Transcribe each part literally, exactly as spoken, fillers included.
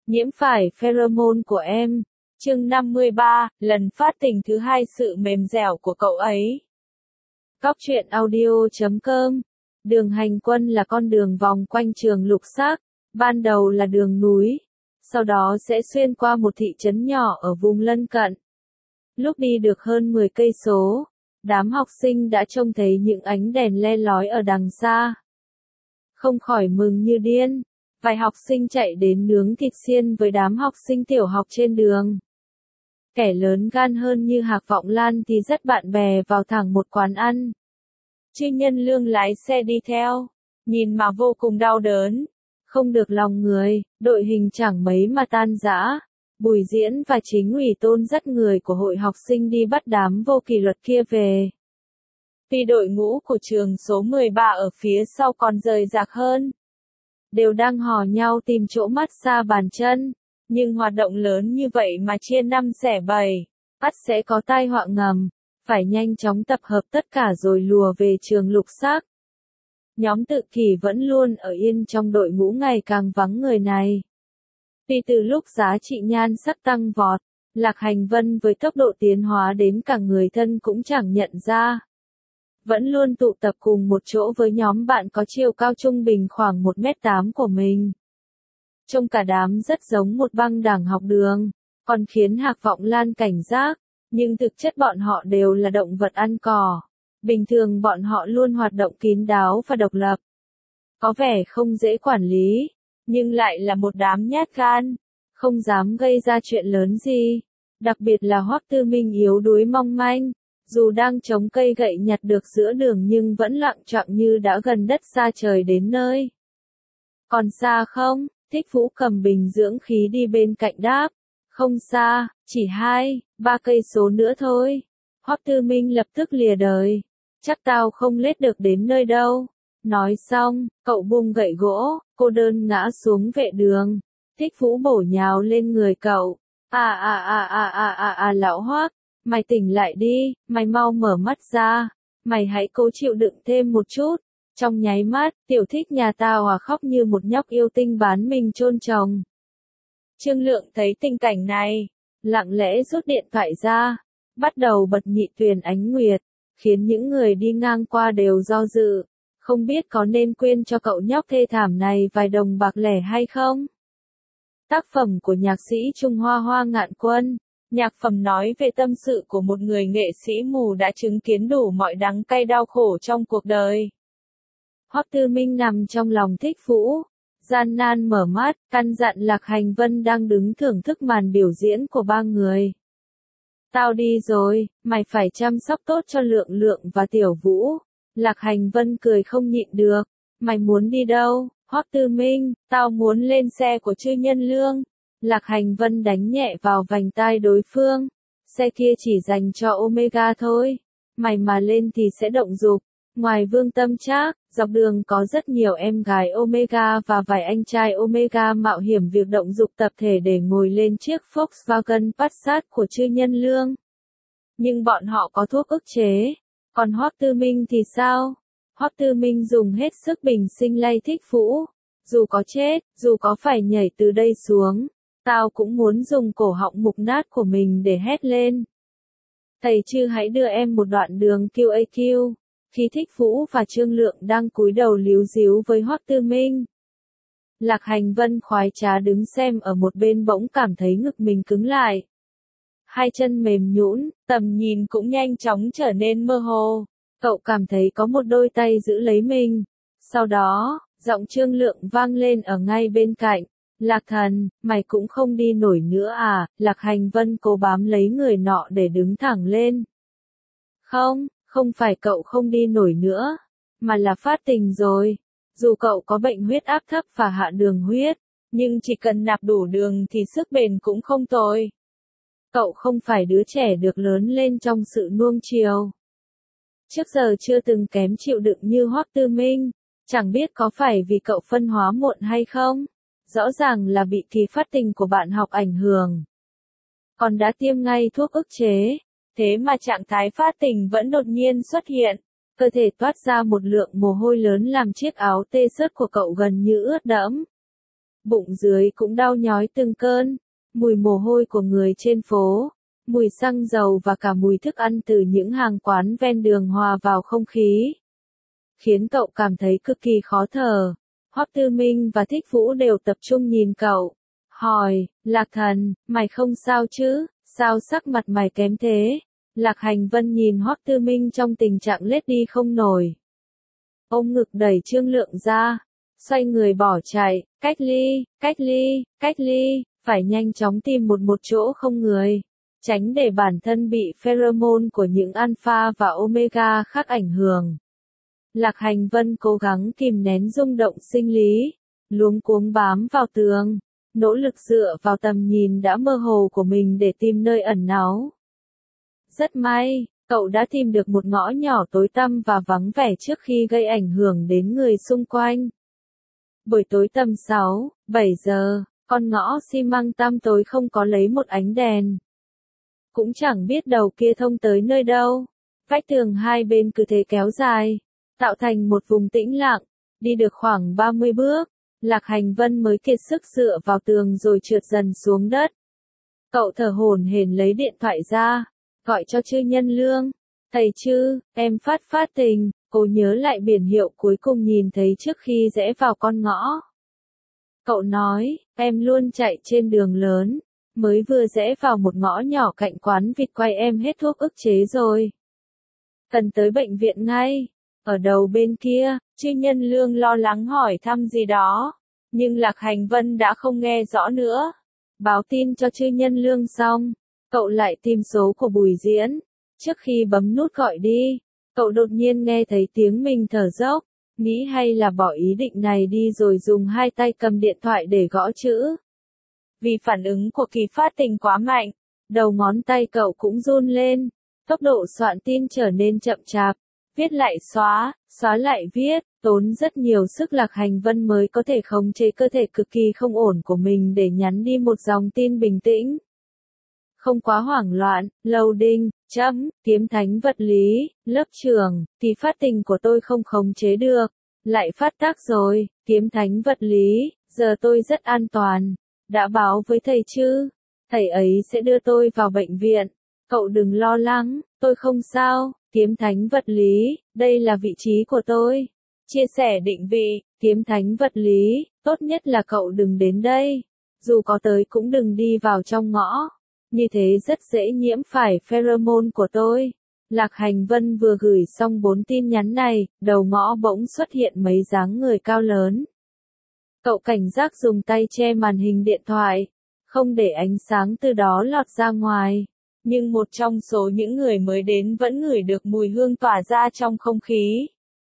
Nhiễm phải pheromone của em. Chương năm mươi ba, lần phát tình thứ hai, sự mềm dẻo của cậu ấy. Góc truyện audio chấm com. Đường hành quân là con đường vòng quanh trường Lục Sắc, ban đầu là đường núi, sau đó sẽ xuyên qua một thị trấn nhỏ ở vùng lân cận. Lúc đi được hơn mười cây số, đám học sinh đã trông thấy những ánh đèn le lói ở đằng xa. Không khỏi mừng như điên, vài học sinh chạy đến nướng thịt xiên với đám học sinh tiểu học trên đường. Kẻ lớn gan hơn như Hạc Vọng Lan thì dắt bạn bè vào thẳng một quán ăn. Chư Nhân Lương lái xe đi theo, nhìn mà vô cùng đau đớn. Không được lòng người, đội hình chẳng mấy mà tan rã. Bùi Diễn và chính ủy Tôn dắt người của hội học sinh đi bắt đám vô kỷ luật kia về. Vì đội ngũ của trường số mười ba ở phía sau còn rời rạc hơn. Đều đang hò nhau tìm chỗ mát xa bàn chân. Nhưng hoạt động lớn như vậy mà chia năm xẻ bảy, ắt sẽ có tai họa ngầm. Phải nhanh chóng tập hợp tất cả rồi lùa về trường Lục Sắc. Nhóm Tự Kỷ vẫn luôn ở yên trong đội ngũ ngày càng vắng người này. Vì từ lúc giá trị nhan sắc tăng vọt, Lạc Hành Vân với tốc độ tiến hóa đến cả người thân cũng chẳng nhận ra. Vẫn luôn tụ tập cùng một chỗ với nhóm bạn có chiều cao trung bình khoảng một mét tám của mình. Trông cả đám rất giống một băng đảng học đường, còn khiến Hạc Vọng Lan cảnh giác, nhưng thực chất bọn họ đều là động vật ăn cỏ. Bình thường bọn họ luôn hoạt động kín đáo và độc lập. Có vẻ không dễ quản lý, nhưng lại là một đám nhát gan, không dám gây ra chuyện lớn gì. Đặc biệt là Hoắc Tư Minh yếu đuối mong manh, dù đang chống cây gậy nhặt được giữa đường nhưng vẫn lặng choạng như đã gần đất xa trời đến nơi. Còn xa không? Thích Vũ cầm bình dưỡng khí đi bên cạnh đáp. Không xa, chỉ hai, ba cây số nữa thôi. Hoắc Tư Minh lập tức lìa đời. Chắc tao không lết được đến nơi đâu. Nói xong, cậu buông gậy gỗ, cô đơn ngã xuống vệ đường. Thích Vũ bổ nhào lên người cậu. À à à à à à à lão Hoắc, mày tỉnh lại đi, mày mau mở mắt ra. Mày hãy cố chịu đựng thêm một chút. Trong nháy mắt, Tiểu Thích nhà tao à khóc như một nhóc yêu tinh bán mình chôn chồng. Trương Lượng thấy tình cảnh này, lặng lẽ rút điện thoại ra, bắt đầu bật Nhị Tuyền Ánh Nguyệt, khiến những người đi ngang qua đều do dự, không biết có nên quyên cho cậu nhóc thê thảm này vài đồng bạc lẻ hay không. Tác phẩm của nhạc sĩ Trung Hoa Hoa Ngạn Quân. Nhạc phẩm nói về tâm sự của một người nghệ sĩ mù đã chứng kiến đủ mọi đắng cay đau khổ trong cuộc đời. Hoắc Tư Minh nằm trong lòng Thích Vũ, gian nan mở mắt, căn dặn Lạc Hành Vân đang đứng thưởng thức màn biểu diễn của ba người. Tao đi rồi, mày phải chăm sóc tốt cho Lượng Lượng và Tiểu Vũ. Lạc Hành Vân cười không nhịn được. Mày muốn đi đâu? Hoắc Tư Minh, tao muốn lên xe của Chư Nhân Lương. Lạc Hành Vân đánh nhẹ vào vành tai đối phương. Xe kia chỉ dành cho Omega thôi. Mày mà lên thì sẽ động dục. Ngoài Vương Tâm Trác, dọc đường có rất nhiều em gái Omega và vài anh trai Omega mạo hiểm việc động dục tập thể để ngồi lên chiếc Volkswagen Passat của Chư Nhân Lương. Nhưng bọn họ có thuốc ức chế. Còn Hoắc Tư Minh thì sao? Hoắc Tư Minh dùng hết sức bình sinh lay Thích Vũ. Dù có chết, dù có phải nhảy từ đây xuống, tao cũng muốn dùng cổ họng mục nát của mình để hét lên. Thầy Chư hãy đưa em một đoạn đường quy a quy. Khi Thích Vũ và Trương Lượng đang cúi đầu líu díu với Hoắc Tư Minh, Lạc Hành Vân khoái trá đứng xem ở một bên bỗng cảm thấy ngực mình cứng lại. Hai chân mềm nhũn, tầm nhìn cũng nhanh chóng trở nên mơ hồ. Cậu cảm thấy có một đôi tay giữ lấy mình. Sau đó, giọng Trương Lượng vang lên ở ngay bên cạnh. Lạc thần, mày cũng không đi nổi nữa à? Lạc Hành Vân cố bám lấy người nọ để đứng thẳng lên. Không. Không phải cậu không đi nổi nữa, mà là phát tình rồi. Dù cậu có bệnh huyết áp thấp và hạ đường huyết, nhưng chỉ cần nạp đủ đường thì sức bền cũng không tồi. Cậu không phải đứa trẻ được lớn lên trong sự nuông chiều. Trước giờ chưa từng kém chịu đựng như Hoắc Tư Minh, chẳng biết có phải vì cậu phân hóa muộn hay không. Rõ ràng là bị kỳ phát tình của bạn học ảnh hưởng. Còn đã tiêm ngay thuốc ức chế. Thế mà trạng thái phát tình vẫn đột nhiên xuất hiện, cơ thể toát ra một lượng mồ hôi lớn làm chiếc áo tê sớt của cậu gần như ướt đẫm. bụng dưới cũng đau nhói từng cơn, mùi mồ hôi của người trên phố, mùi xăng dầu và cả mùi thức ăn từ những hàng quán ven đường hòa vào không khí, khiến cậu cảm thấy cực kỳ khó thở. Hoắc Tư Minh và Thích Vũ đều tập trung nhìn cậu, hỏi, Lạc Thần, mày không sao chứ, sao sắc mặt mày kém thế? Lạc Hành Vân nhìn Hoắc Tư Minh trong tình trạng lết đi không nổi. Ôm ngực đẩy Trương Lượng ra, xoay người bỏ chạy, cách ly, cách ly, cách ly, phải nhanh chóng tìm một một chỗ không người, tránh để bản thân bị pheromone của những alpha và omega khác ảnh hưởng. Lạc Hành Vân cố gắng kìm nén rung động sinh lý, luống cuống bám vào tường, nỗ lực dựa vào tầm nhìn đã mơ hồ của mình để tìm nơi ẩn náu. Rất may, cậu đã tìm được một ngõ nhỏ tối tăm và vắng vẻ trước khi gây ảnh hưởng đến người xung quanh. Buổi tối tầm sáu, bảy giờ, con ngõ xi măng tăm tối không có lấy một ánh đèn. Cũng chẳng biết đầu kia thông tới nơi đâu. Vách tường hai bên cứ thế kéo dài, tạo thành một vùng tĩnh lặng. Đi được khoảng ba mươi bước, Lạc Hành Vân mới kiệt sức dựa vào tường rồi trượt dần xuống đất. Cậu thở hổn hển lấy điện thoại ra, gọi cho Chư Nhân Lương. Thầy Chư, em phát phát tình, cô nhớ lại biển hiệu cuối cùng nhìn thấy trước khi rẽ vào con ngõ. Cậu nói, em luôn chạy trên đường lớn, mới vừa rẽ vào một ngõ nhỏ cạnh quán vịt quay em hết thuốc ức chế rồi. Cần tới bệnh viện ngay. Ở đầu bên kia, Chư Nhân Lương lo lắng hỏi thăm gì đó, nhưng Lạc Hành Vân đã không nghe rõ nữa. Báo tin cho Chư Nhân Lương xong, cậu lại tìm số của Bùi Diễn. Trước khi bấm nút gọi đi, cậu đột nhiên nghe thấy tiếng mình thở dốc, nghĩ hay là bỏ ý định này đi rồi dùng hai tay cầm điện thoại để gõ chữ. Vì phản ứng của Kỳ Phát Tình quá mạnh, đầu ngón tay cậu cũng run lên, tốc độ soạn tin trở nên chậm chạp, viết lại xóa, xóa lại viết, tốn rất nhiều sức. Lạc Hành Vân mới có thể khống chế cơ thể cực kỳ không ổn của mình để nhắn đi một dòng tin bình tĩnh. Không quá hoảng loạn, loading, chấm, kiếm thánh vật lý, lớp trường, Kỳ Phát Tình của tôi không khống chế được, lại phát tác rồi, kiếm thánh vật lý, giờ tôi rất an toàn, đã báo với thầy chứ, thầy ấy sẽ đưa tôi vào bệnh viện, cậu đừng lo lắng, tôi không sao, kiếm thánh vật lý, đây là vị trí của tôi, chia sẻ định vị, kiếm thánh vật lý, tốt nhất là cậu đừng đến đây, dù có tới cũng đừng đi vào trong ngõ. Như thế rất dễ nhiễm phải pheromone của tôi. Lạc Hành Vân vừa gửi xong bốn tin nhắn này, đầu ngõ bỗng xuất hiện mấy dáng người cao lớn. Cậu cảnh giác dùng tay che màn hình điện thoại, không để ánh sáng từ đó lọt ra ngoài. Nhưng một trong số những người mới đến vẫn ngửi được mùi hương tỏa ra trong không khí.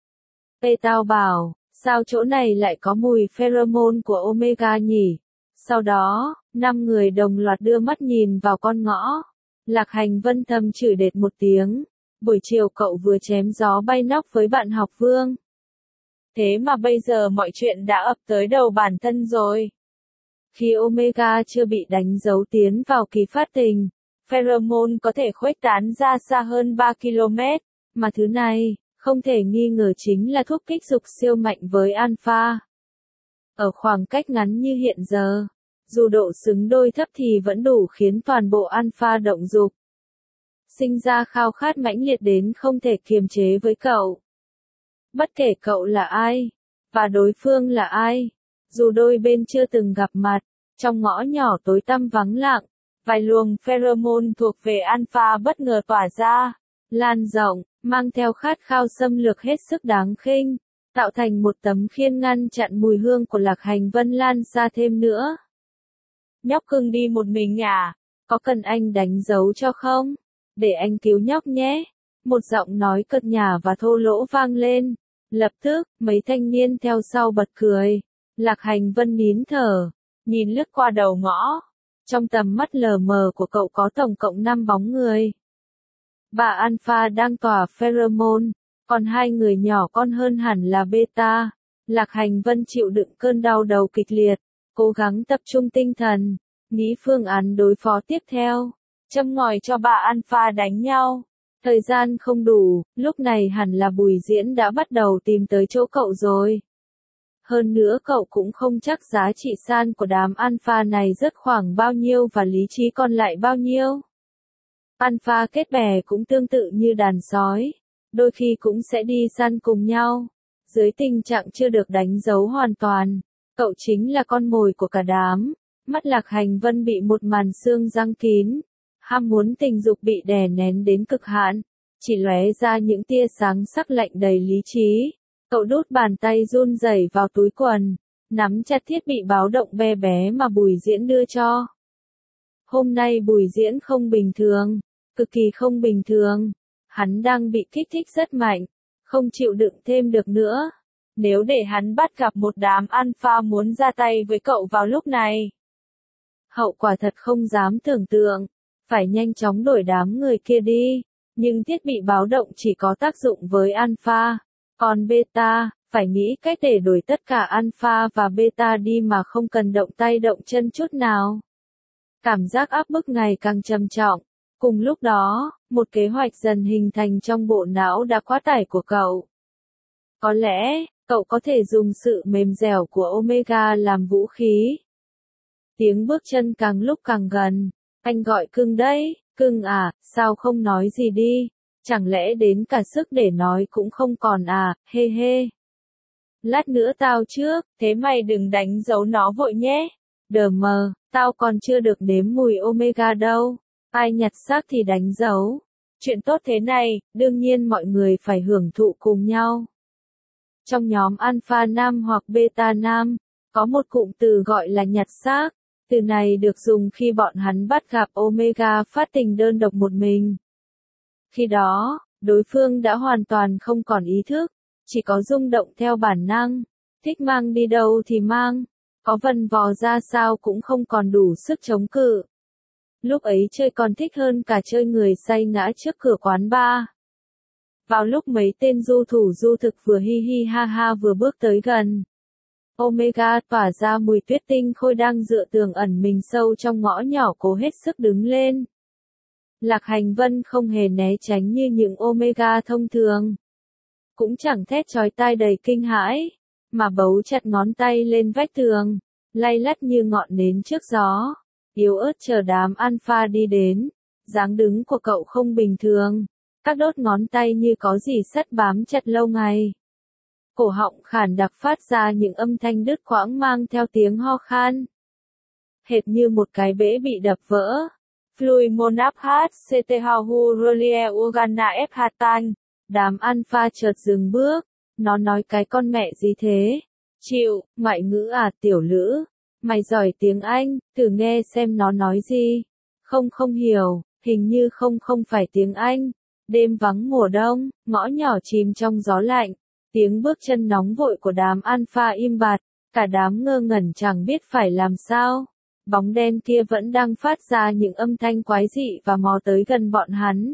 Ê tao bảo, sao chỗ này lại có mùi pheromone của Omega nhỉ? Sau đó, năm người đồng loạt đưa mắt nhìn vào con ngõ. Lạc Hành Vân thầm chửi đệt một tiếng. Buổi chiều cậu vừa chém gió bay nóc với bạn học Vương. Thế mà bây giờ mọi chuyện đã ập tới đầu bản thân rồi. Khi Omega chưa bị đánh dấu tiến vào Kỳ Phát Tình, pheromone có thể khuếch tán ra xa hơn ba ki lô mét, mà thứ này, không thể nghi ngờ chính là thuốc kích dục siêu mạnh với alpha. Ở khoảng cách ngắn như hiện giờ, dù độ xứng đôi thấp thì vẫn đủ khiến toàn bộ alpha động dục. Sinh ra khao khát mãnh liệt đến không thể kiềm chế với cậu. Bất kể cậu là ai, và đối phương là ai, dù đôi bên chưa từng gặp mặt, trong ngõ nhỏ tối tăm vắng lặng, vài luồng pheromone thuộc về alpha bất ngờ tỏa ra, lan rộng, mang theo khát khao xâm lược hết sức đáng khinh, tạo thành một tấm khiên ngăn chặn mùi hương của Lạc Hành Vân lan xa thêm nữa. Nhóc cưng đi một mình à? Có cần anh đánh dấu cho không? Để anh cứu nhóc nhé. Một giọng nói cợt nhả và thô lỗ vang lên. Lập tức, mấy thanh niên theo sau bật cười. Lạc Hành Vân nín thở, nhìn lướt qua đầu ngõ. Trong tầm mắt lờ mờ của cậu có tổng cộng năm bóng người. Bà Alpha đang tỏa pheromone, còn hai người nhỏ con hơn hẳn là beta. Lạc Hành Vân chịu đựng cơn đau đầu kịch liệt, cố gắng tập trung tinh thần, nghĩ phương án đối phó tiếp theo. Châm ngòi cho bà Alpha đánh nhau. Thời gian không đủ, lúc này hẳn là Bùi Diễn đã bắt đầu tìm tới chỗ cậu rồi. Hơn nữa cậu cũng không chắc giá trị san của đám alpha này rất khoảng bao nhiêu và lý trí còn lại bao nhiêu. Alpha kết bè cũng tương tự như đàn sói, đôi khi cũng sẽ đi săn cùng nhau. Dưới tình trạng chưa được đánh dấu hoàn toàn, cậu chính là con mồi của cả đám. Mắt Lạc Hành Vân bị một màn xương giăng kín, ham muốn tình dục bị đè nén đến cực hạn, chỉ lóe ra những tia sáng sắc lạnh đầy lý trí. Cậu đút bàn tay run rẩy vào túi quần, nắm chặt thiết bị báo động bé bé mà Bùi Diễn đưa cho. Hôm nay Bùi Diễn không bình thường, cực kỳ không bình thường. Hắn đang bị kích thích rất mạnh, không chịu đựng thêm được nữa. Nếu để hắn bắt gặp một đám alpha muốn ra tay với cậu vào lúc này, hậu quả thật không dám tưởng tượng. Phải nhanh chóng đuổi đám người kia đi. Nhưng thiết bị báo động chỉ có tác dụng với alpha. Còn beta, phải nghĩ cách để đuổi tất cả alpha và beta đi mà không cần động tay động chân chút nào. Cảm giác áp bức ngày càng trầm trọng. Cùng lúc đó, một kế hoạch dần hình thành trong bộ não đã quá tải của cậu. Có lẽ, cậu có thể dùng sự mềm dẻo của Omega làm vũ khí. Tiếng bước chân càng lúc càng gần. Anh gọi Cưng đấy, Cưng à, sao không nói gì đi? Chẳng lẽ đến cả sức để nói cũng không còn à, hê hê. Lát nữa tao trước, thế mày đừng đánh dấu nó vội nhé. Đờ mờ, tao còn chưa được nếm mùi Omega đâu. Ai nhặt xác thì đánh dấu. Chuyện tốt thế này, đương nhiên mọi người phải hưởng thụ cùng nhau. Trong nhóm Alpha Nam hoặc Beta Nam, có một cụm từ gọi là nhặt xác. Từ này được dùng khi bọn hắn bắt gặp Omega phát tình đơn độc một mình. Khi đó, đối phương đã hoàn toàn không còn ý thức, chỉ có rung động theo bản năng, thích mang đi đâu thì mang, có vần vò ra sao cũng không còn đủ sức chống cự. Lúc ấy chơi còn thích hơn cả chơi người say ngã trước cửa quán bar. Vào lúc mấy tên du thủ du thực vừa hi hi ha ha vừa bước tới gần, Omega tỏa ra mùi tuyết tinh khôi đang dựa tường ẩn mình sâu trong ngõ nhỏ cố hết sức đứng lên. Lạc Hành Vân không hề né tránh như những Omega thông thường. Cũng chẳng thét chói tai đầy kinh hãi, mà bấu chặt ngón tay lên vách tường, lay lắt như ngọn nến trước gió, yếu ớt chờ đám alpha đi đến. Dáng đứng của cậu không bình thường, các đốt ngón tay như có gì sắt bám chặt lâu ngày. Cổ họng khản đặc phát ra những âm thanh đứt quãng mang theo tiếng ho khan. Hệt như một cái bể bị đập vỡ. Flui monap hát ct hau rolie ugana f hatan. Đám alpha chợt dừng bước. Nó nói cái con mẹ gì thế? Chịu, ngoại ngữ à tiểu lữ. Mày giỏi tiếng Anh, thử nghe xem nó nói gì. Không không hiểu, hình như không không phải tiếng Anh. Đêm vắng mùa đông, ngõ nhỏ chìm trong gió lạnh. Tiếng bước chân nóng vội của đám alpha im bặt, cả đám ngơ ngẩn chẳng biết phải làm sao. Bóng đen kia vẫn đang phát ra những âm thanh quái dị và mò tới gần bọn hắn.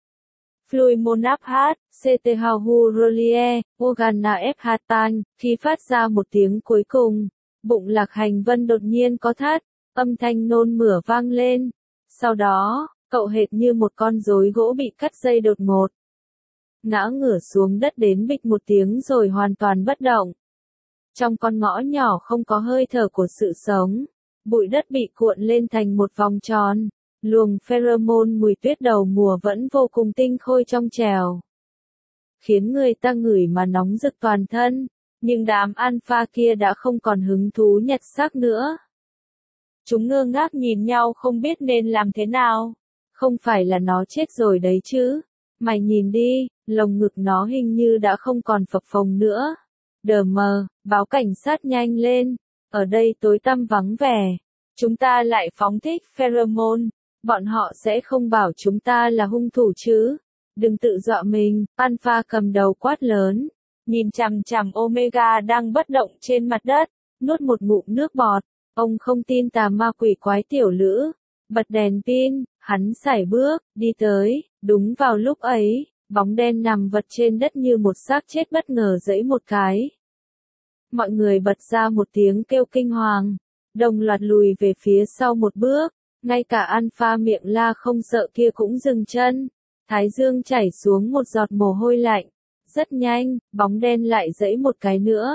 Flui monap hát, ct hau rolie, ugana f hatan, khi phát ra một tiếng cuối cùng, bụng Lạc Hành Vân đột nhiên có thắt, âm thanh nôn mửa vang lên. Sau đó, cậu hệt như một con rối gỗ bị cắt dây đột ngột. Ngã ngửa xuống đất đến bịch một tiếng rồi hoàn toàn bất động. Trong con ngõ nhỏ không có hơi thở của sự sống, bụi đất bị cuộn lên thành một vòng tròn, luồng pheromone mùi tuyết đầu mùa vẫn vô cùng tinh khôi trong trèo. Khiến người ta ngửi mà nóng rực toàn thân, nhưng đám alpha kia đã không còn hứng thú nhặt xác nữa. Chúng ngơ ngác nhìn nhau không biết nên làm thế nào. Không phải là nó chết rồi đấy chứ. Mày nhìn đi, lồng ngực nó hình như đã không còn phập phồng nữa. Đờ mờ, báo cảnh sát nhanh lên. Ở đây tối tăm vắng vẻ. Chúng ta lại phóng thích pheromone. Bọn họ sẽ không bảo chúng ta là hung thủ chứ. Đừng tự dọa mình, alpha cầm đầu quát lớn. Nhìn chằm chằm Omega đang bất động trên mặt đất, nuốt một ngụm nước bọt. Ông không tin tà ma quỷ quái tiểu lữ. Bật đèn pin, hắn sải bước, đi tới, đúng vào lúc ấy, bóng đen nằm vật trên đất như một xác chết bất ngờ giãy một cái. Mọi người bật ra một tiếng kêu kinh hoàng, đồng loạt lùi về phía sau một bước, ngay cả alpha miệng la không sợ kia cũng dừng chân. Thái dương chảy xuống một giọt mồ hôi lạnh. Rất nhanh, bóng đen lại giãy một cái nữa.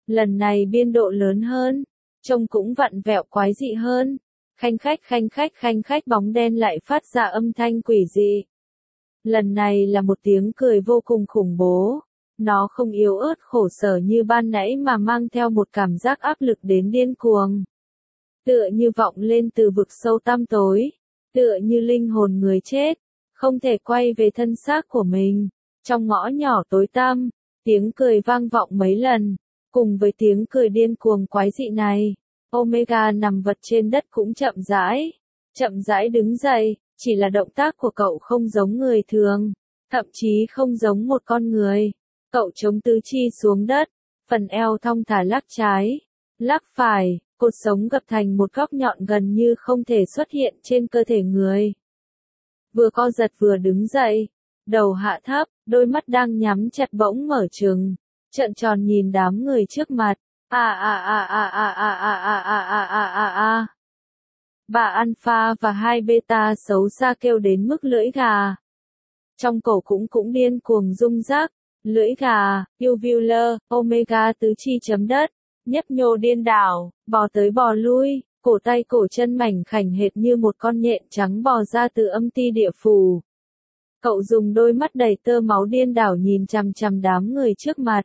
Lần này biên độ lớn hơn, trông cũng vặn vẹo quái dị hơn. Khanh khách khanh khách khanh khách bóng đen lại phát ra âm thanh quỷ dị. Lần này là một tiếng cười vô cùng khủng bố. Nó không yếu ớt khổ sở như ban nãy mà mang theo một cảm giác áp lực đến điên cuồng. Tựa như vọng lên từ vực sâu tăm tối. Tựa như linh hồn người chết, không thể quay về thân xác của mình. Trong ngõ nhỏ tối tăm, tiếng cười vang vọng mấy lần. Cùng với tiếng cười điên cuồng quái dị này, Omega nằm vật trên đất cũng chậm rãi. Chậm rãi đứng dậy, chỉ là động tác của cậu không giống người thường. Thậm chí không giống một con người. Cậu chống tứ chi xuống đất, phần eo thong thả lắc trái, lắc phải, cột sống gập thành một góc nhọn gần như không thể xuất hiện trên cơ thể người. Vừa co giật vừa đứng dậy, đầu hạ thấp, đôi mắt đang nhắm chặt bỗng mở trừng, trợn tròn nhìn đám người trước mặt. A a a a a a a a a a a a a. Bà Alpha và hai beta xấu xa kêu đến mức lưỡi gà. Trong cổ cũng cũng điên cuồng rung rác. Lưỡi gà, Uvula, Omega tứ chi chấm đất, nhấp nhô điên đảo, bò tới bò lui, cổ tay cổ chân mảnh khảnh hệt như một con nhện trắng bò ra từ âm ti địa phủ. Cậu dùng đôi mắt đầy tơ máu điên đảo nhìn chằm chằm đám người trước mặt.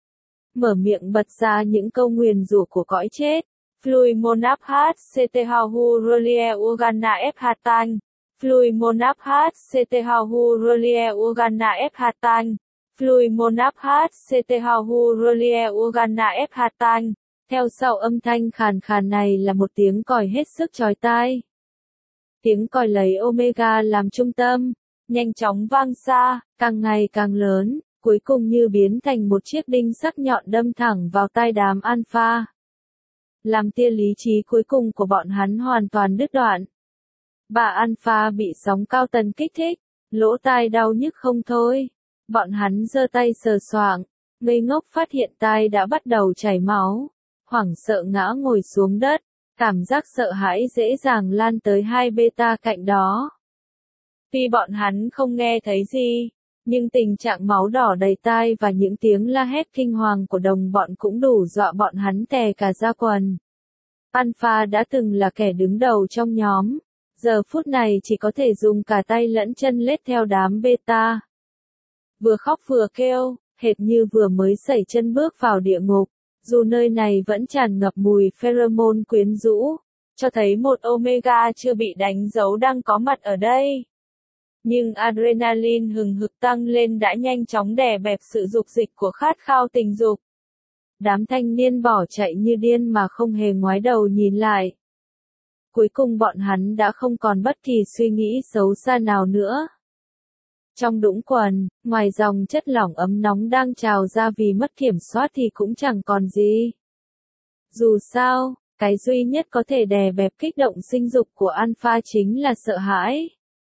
Mở miệng bật ra những câu nguyền rủa của cõi chết. Flui monap hat setehahu rolie ugana f hatan. Flui monap hat setehahu rolie ugana f hatan. Flui monap hat setehahu rolie ugana f hatan. Theo sau âm thanh khàn khàn này là một tiếng còi hết sức chói tai. Tiếng còi lấy Omega làm trung tâm, nhanh chóng vang xa, càng ngày càng lớn, cuối cùng như biến thành một chiếc đinh sắc nhọn đâm thẳng vào tai đám Alpha. Làm tia lý trí cuối cùng của bọn hắn hoàn toàn đứt đoạn. Bà Alpha bị sóng cao tần kích thích, lỗ tai đau nhức không thôi. Bọn hắn giơ tay sờ soạng, ngây ngốc phát hiện tai đã bắt đầu chảy máu, hoảng sợ ngã ngồi xuống đất, cảm giác sợ hãi dễ dàng lan tới hai beta cạnh đó. Tuy bọn hắn không nghe thấy gì, nhưng tình trạng máu đỏ đầy tai và những tiếng la hét kinh hoàng của đồng bọn cũng đủ dọa bọn hắn tè cả da quần. Alpha đã từng là kẻ đứng đầu trong nhóm, giờ phút này chỉ có thể dùng cả tay lẫn chân lết theo đám beta. Vừa khóc vừa kêu, hệt như vừa mới sẩy chân bước vào địa ngục, dù nơi này vẫn tràn ngập mùi pheromone quyến rũ, cho thấy một Omega chưa bị đánh dấu đang có mặt ở đây. Nhưng adrenaline hừng hực tăng lên đã nhanh chóng đè bẹp sự dục dịch của khát khao tình dục. Đám thanh niên bỏ chạy như điên mà không hề ngoái đầu nhìn lại. Cuối cùng bọn hắn đã không còn bất kỳ suy nghĩ xấu xa nào nữa. Trong đũng quần, ngoài dòng chất lỏng ấm nóng đang trào ra vì mất kiểm soát thì cũng chẳng còn gì. Dù sao, cái duy nhất có thể đè bẹp kích động sinh dục của Alpha chính là sợ hãi.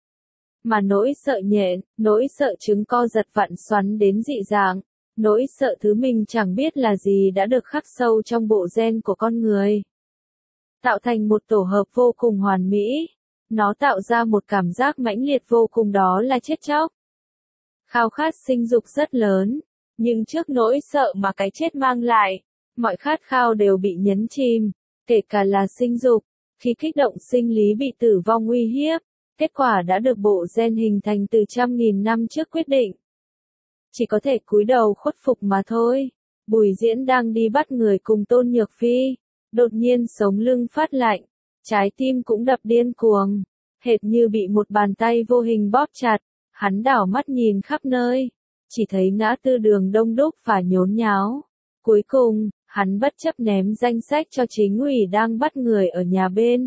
Mà nỗi sợ nhện, nỗi sợ trứng co giật vặn xoắn đến dị dạng, nỗi sợ thứ mình chẳng biết là gì đã được khắc sâu trong bộ gen của con người. Tạo thành một tổ hợp vô cùng hoàn mỹ. Nó tạo ra một cảm giác mãnh liệt vô cùng, đó là chết chóc. Khao khát sinh dục rất lớn, nhưng trước nỗi sợ mà cái chết mang lại, mọi khát khao đều bị nhấn chìm, kể cả là sinh dục. Khi kích động sinh lý bị tử vong uy hiếp, kết quả đã được bộ gen hình thành từ trăm nghìn năm trước quyết định. Chỉ có thể cúi đầu khuất phục mà thôi. Bùi Diễn đang đi bắt người cùng Tôn Nhược Phi, đột nhiên sống lưng phát lạnh, trái tim cũng đập điên cuồng, hệt như bị một bàn tay vô hình bóp chặt. Hắn đảo mắt nhìn khắp nơi, chỉ thấy ngã tư đường đông đúc và nhốn nháo. Cuối cùng, hắn bất chấp ném danh sách cho chính ủy đang bắt người ở nhà bên.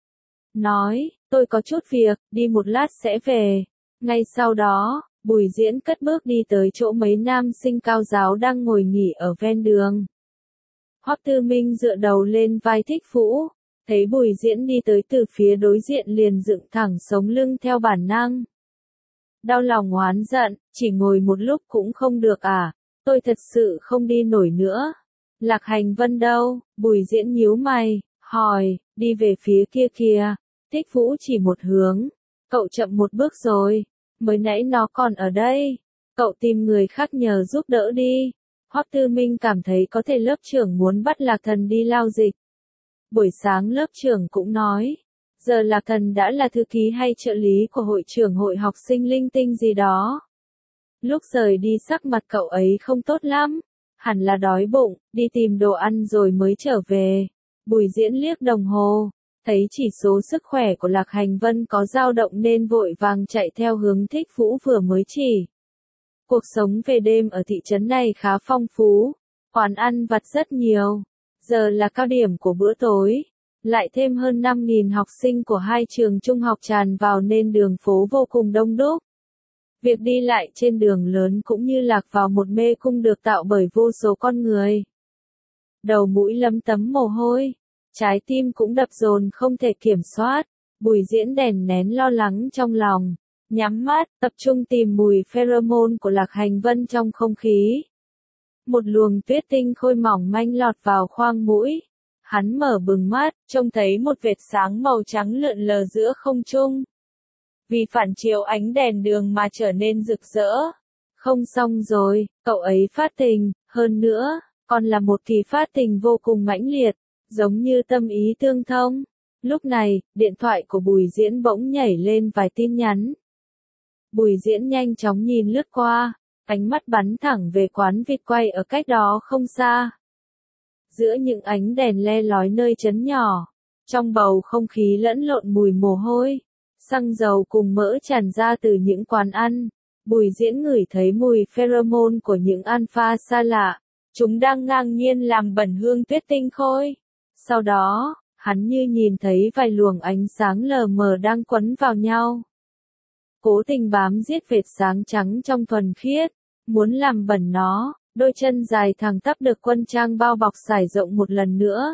Nói, tôi có chút việc, đi một lát sẽ về. Ngay sau đó, Bùi Diễn cất bước đi tới chỗ mấy nam sinh cao giáo đang ngồi nghỉ ở ven đường. Hoắc Tư Minh dựa đầu lên vai Thích Phũ, thấy Bùi Diễn đi tới từ phía đối diện liền dựng thẳng sống lưng theo bản năng. Đau lòng oán giận, chỉ ngồi một lúc cũng không được à, tôi thật sự không đi nổi nữa. Lạc Hành Vân đâu? Bùi Diễn nhíu mày, hỏi, đi về phía kia kìa. Thích Phũ chỉ một hướng, cậu chậm một bước rồi, mới nãy nó còn ở đây, cậu tìm người khác nhờ giúp đỡ đi. Hoắc Tư Minh cảm thấy có thể lớp trưởng muốn bắt Lạc Thần đi lao dịch. Buổi sáng lớp trưởng cũng nói, giờ Lạc Thần đã là thư ký hay trợ lý của hội trưởng hội học sinh linh tinh gì đó. Lúc rời đi sắc mặt cậu ấy không tốt lắm, hẳn là đói bụng, đi tìm đồ ăn rồi mới trở về. Bùi Diễn liếc đồng hồ, thấy chỉ số sức khỏe của Lạc Hành Vân có dao động nên vội vàng chạy theo hướng Thích Vũ vừa mới chỉ. Cuộc sống về đêm ở thị trấn này khá phong phú, quán ăn vặt rất nhiều. Giờ là cao điểm của bữa tối, lại thêm hơn năm nghìn học sinh của hai trường trung học tràn vào nên đường phố vô cùng đông đúc. Việc đi lại trên đường lớn cũng như lạc vào một mê cung được tạo bởi vô số con người. Đầu mũi lấm tấm mồ hôi, trái tim cũng đập dồn không thể kiểm soát. Bùi Diễn đèn nén lo lắng trong lòng, nhắm mắt, tập trung tìm mùi pheromone của Lạc Hành Vân trong không khí. Một luồng tuyết tinh khôi mỏng manh lọt vào khoang mũi. Hắn mở bừng mắt, trông thấy một vệt sáng màu trắng lượn lờ giữa không trung. Vì phản chiếu ánh đèn đường mà trở nên rực rỡ. Không xong rồi, cậu ấy phát tình, hơn nữa, còn là một kỳ phát tình vô cùng mãnh liệt, giống như tâm ý tương thông. Lúc này, điện thoại của Bùi Diễn bỗng nhảy lên vài tin nhắn. Bùi Diễn nhanh chóng nhìn lướt qua, ánh mắt bắn thẳng về quán vịt quay ở cách đó không xa. Giữa những ánh đèn le lói nơi trấn nhỏ, trong bầu không khí lẫn lộn mùi mồ hôi, xăng dầu cùng mỡ tràn ra từ những quán ăn. Bùi Diễn ngửi thấy mùi pheromone của những alpha xa lạ, chúng đang ngang nhiên làm bẩn hương tuyết tinh khôi. Sau đó, hắn như nhìn thấy vài luồng ánh sáng lờ mờ đang quấn vào nhau. Cố tình bám giết vệt sáng trắng trong thuần khiết, muốn làm bẩn nó, đôi chân dài thẳng tắp được quân trang bao bọc trải rộng một lần nữa.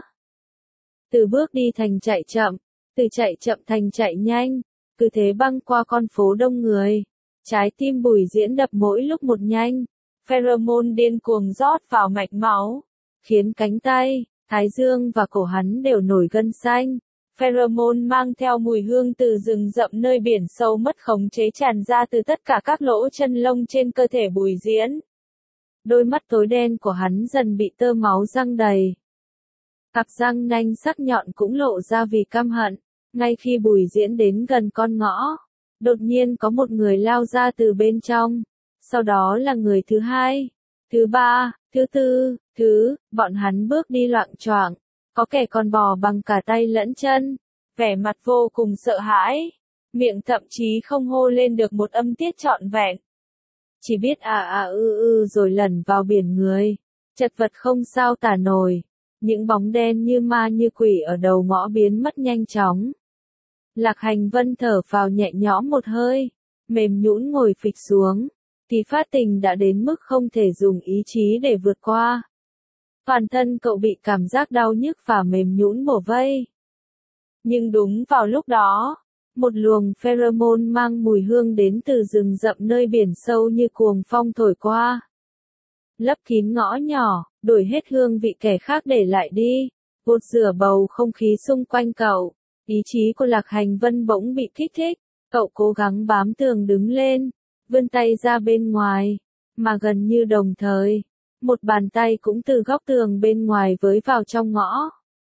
Từ bước đi thành chạy chậm, từ chạy chậm thành chạy nhanh, cứ thế băng qua con phố đông người. Trái tim Bùi Diễn đập mỗi lúc một nhanh, pheromone điên cuồng rót vào mạch máu, khiến cánh tay, thái dương và cổ hắn đều nổi gân xanh. Pheromone mang theo mùi hương từ rừng rậm nơi biển sâu mất khống chế tràn ra từ tất cả các lỗ chân lông trên cơ thể Bùi Diễn. Đôi mắt tối đen của hắn dần bị tơ máu răng đầy. Cặp răng nanh sắc nhọn cũng lộ ra vì căm hận. Ngay khi Bùi Diễn đến gần con ngõ, đột nhiên có một người lao ra từ bên trong. Sau đó là người thứ hai, thứ ba, thứ tư, thứ, bọn hắn bước đi loạng choạng. Có kẻ còn bò bằng cả tay lẫn chân, vẻ mặt vô cùng sợ hãi, miệng thậm chí không hô lên được một âm tiết trọn vẹn. Chỉ biết à à ư ư rồi lẩn vào biển người, chật vật không sao tả nổi, những bóng đen như ma như quỷ ở đầu ngõ biến mất nhanh chóng. Lạc Hành Vân thở phào nhẹ nhõm một hơi, mềm nhũn ngồi phịch xuống, thì phát tình đã đến mức không thể dùng ý chí để vượt qua. Toàn thân cậu bị cảm giác đau nhức và mềm nhũn bủa vây. Nhưng đúng vào lúc đó, một luồng pheromone mang mùi hương đến từ rừng rậm nơi biển sâu như cuồng phong thổi qua. Lấp kín ngõ nhỏ, đổi hết hương vị kẻ khác để lại đi, gột rửa bầu không khí xung quanh cậu. Ý chí của Lạc Hành Vân bỗng bị kích thích, cậu cố gắng bám tường đứng lên, vươn tay ra bên ngoài, mà gần như đồng thời, một bàn tay cũng từ góc tường bên ngoài với vào trong ngõ.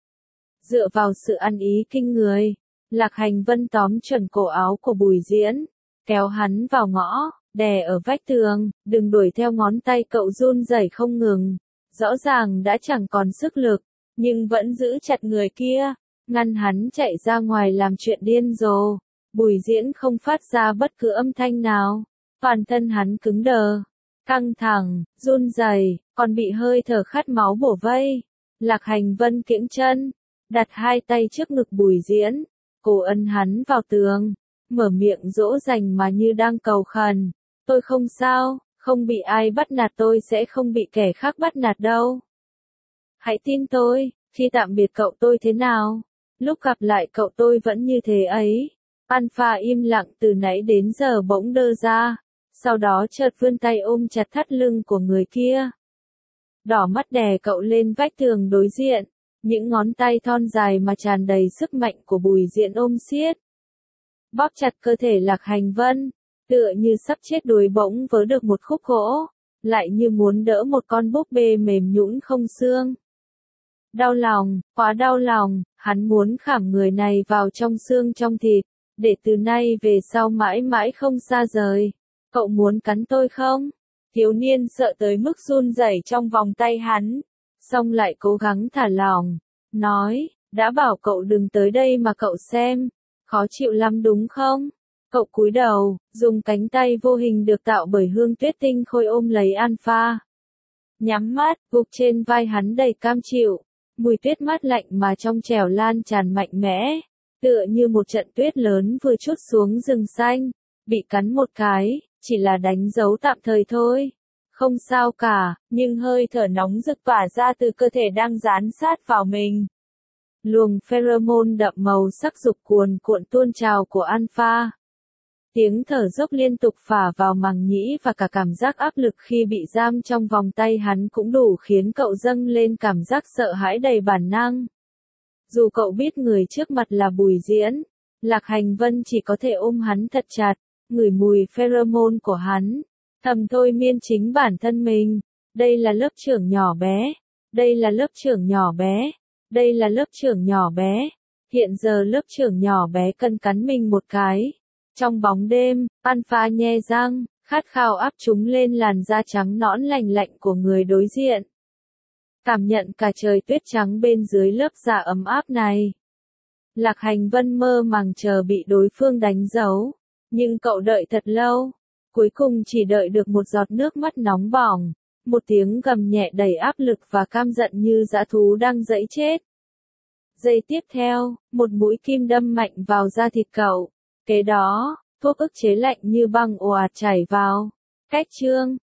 Dựa vào sự ăn ý kinh người, Lạc Hành Vân tóm chuẩn cổ áo của Bùi Diễn, kéo hắn vào ngõ, đè ở vách tường, đừng đuổi theo ngón tay cậu run rẩy không ngừng. Rõ ràng đã chẳng còn sức lực, nhưng vẫn giữ chặt người kia, ngăn hắn chạy ra ngoài làm chuyện điên rồ. Bùi Diễn không phát ra bất cứ âm thanh nào, toàn thân hắn cứng đờ, căng thẳng, run rẩy, còn bị hơi thở khát máu bủa vây. Lạc Hành Vân kiễng chân, đặt hai tay trước ngực Bùi Diễn, cố ấn hắn vào tường, mở miệng dỗ dành mà như đang cầu khẩn. Tôi không sao, không bị ai bắt nạt, tôi sẽ không bị kẻ khác bắt nạt đâu. Hãy tin tôi, khi tạm biệt cậu tôi thế nào, lúc gặp lại cậu tôi vẫn như thế ấy. Alpha im lặng từ nãy đến giờ bỗng đơ ra, sau đó chợt vươn tay ôm chặt thắt lưng của người kia. Đỏ mắt đè cậu lên vách tường đối diện, những ngón tay thon dài mà tràn đầy sức mạnh của Bùi Diễn ôm siết. Bóp chặt cơ thể Lạc Hành Vân, tựa như sắp chết đuối bỗng vớ được một khúc gỗ, lại như muốn đỡ một con búp bê mềm nhũn không xương. Đau lòng, quá đau lòng, hắn muốn khảm người này vào trong xương trong thịt, để từ nay về sau mãi mãi không xa rời. Cậu muốn cắn tôi không? Thiếu niên sợ tới mức run rẩy trong vòng tay hắn, xong lại cố gắng thả lỏng, nói, đã bảo cậu đừng tới đây mà cậu xem, khó chịu lắm đúng không? Cậu cúi đầu, dùng cánh tay vô hình được tạo bởi hương tuyết tinh khôi ôm lấy Alpha. Nhắm mắt, gục trên vai hắn đầy cam chịu, mùi tuyết mát lạnh mà trong trẻo lan tràn mạnh mẽ, tựa như một trận tuyết lớn vừa trút xuống rừng xanh, bị cắn một cái, chỉ là đánh dấu tạm thời thôi. Không sao cả, nhưng hơi thở nóng rực tỏa ra từ cơ thể đang dán sát vào mình. Luồng pheromone đậm màu sắc dục cuồn cuộn tuôn trào của Alpha. Tiếng thở dốc liên tục phả vào màng nhĩ và cả cảm giác áp lực khi bị giam trong vòng tay hắn cũng đủ khiến cậu dâng lên cảm giác sợ hãi đầy bản năng. Dù cậu biết người trước mặt là Bùi Diễn, Lạc Hành Vân chỉ có thể ôm hắn thật chặt, ngửi mùi pheromone của hắn, thầm thôi miên chính bản thân mình. Đây là lớp trưởng nhỏ bé, đây là lớp trưởng nhỏ bé, đây là lớp trưởng nhỏ bé. Hiện giờ lớp trưởng nhỏ bé cần cắn mình một cái. Trong bóng đêm, Alpha nhe răng, khát khao áp chúng lên làn da trắng nõn lành lạnh của người đối diện. Cảm nhận cả trời tuyết trắng bên dưới lớp da ấm áp này. Lạc Hành Vân mơ màng chờ bị đối phương đánh dấu, nhưng cậu đợi thật lâu, cuối cùng chỉ đợi được một giọt nước mắt nóng bỏng, một tiếng gầm nhẹ đầy áp lực và cam giận như dã thú đang giãy chết. Giây tiếp theo, một mũi kim đâm mạnh vào da thịt cậu. Kế đó, thuốc ức chế lạnh như băng ồ ạt chảy vào. Cách chương